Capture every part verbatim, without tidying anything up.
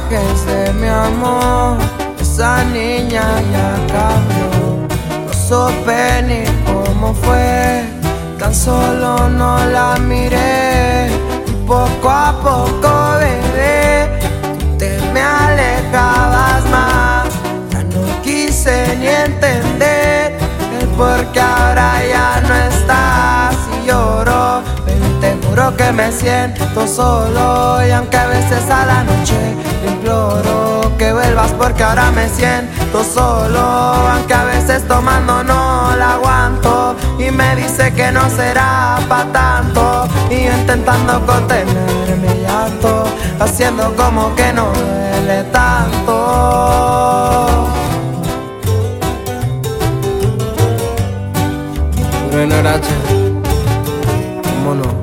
mensajes de mi amor. Esa niña ya cambió, no supe ni cómo fue, tan solo no la miré. Y poco a poco, bebé, te me alejabas más. Ya no quise ni entender el por qué ahora ya no estás. Y lloro, baby, te juro que me siento solo. Y aunque a veces a la noche te imploro que vuelvas porque ahora me siento solo. Aunque a veces tomando no la aguanto y me dice que no será pa' tanto. Y yo intentando contener mi llanto, haciendo como que no duele tanto. Bueno, Arache, ¿cómo no?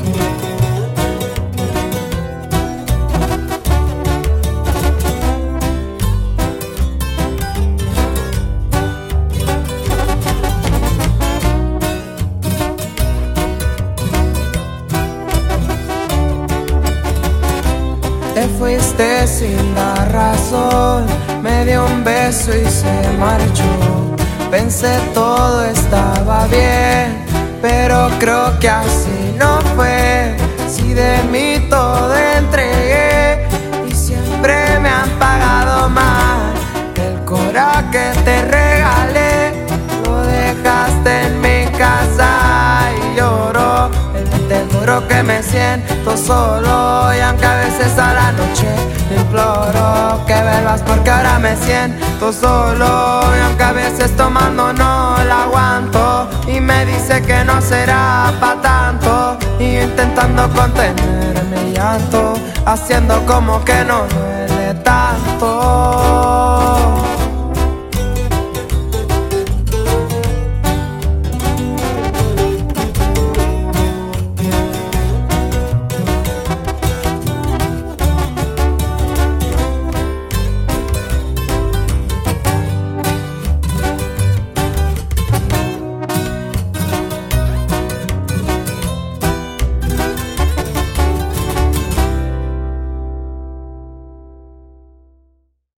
Te fuiste sin dar razón, me dio un beso y se marchó. Pensé todo estaba bien, pero creo que así no fue. Si de mí todo entregué y siempre me han pagado mal. El corazón que te regalé lo dejaste en mi casa y lloro. Te juro que me siento solo. Y aunque a veces a la noche te imploro que vuelvas porque ahora me siento solo. Y aunque a veces tomando no la aguanto y me dice que no será pa' tanto. Y yo intentando contener mi llanto, haciendo como que no duele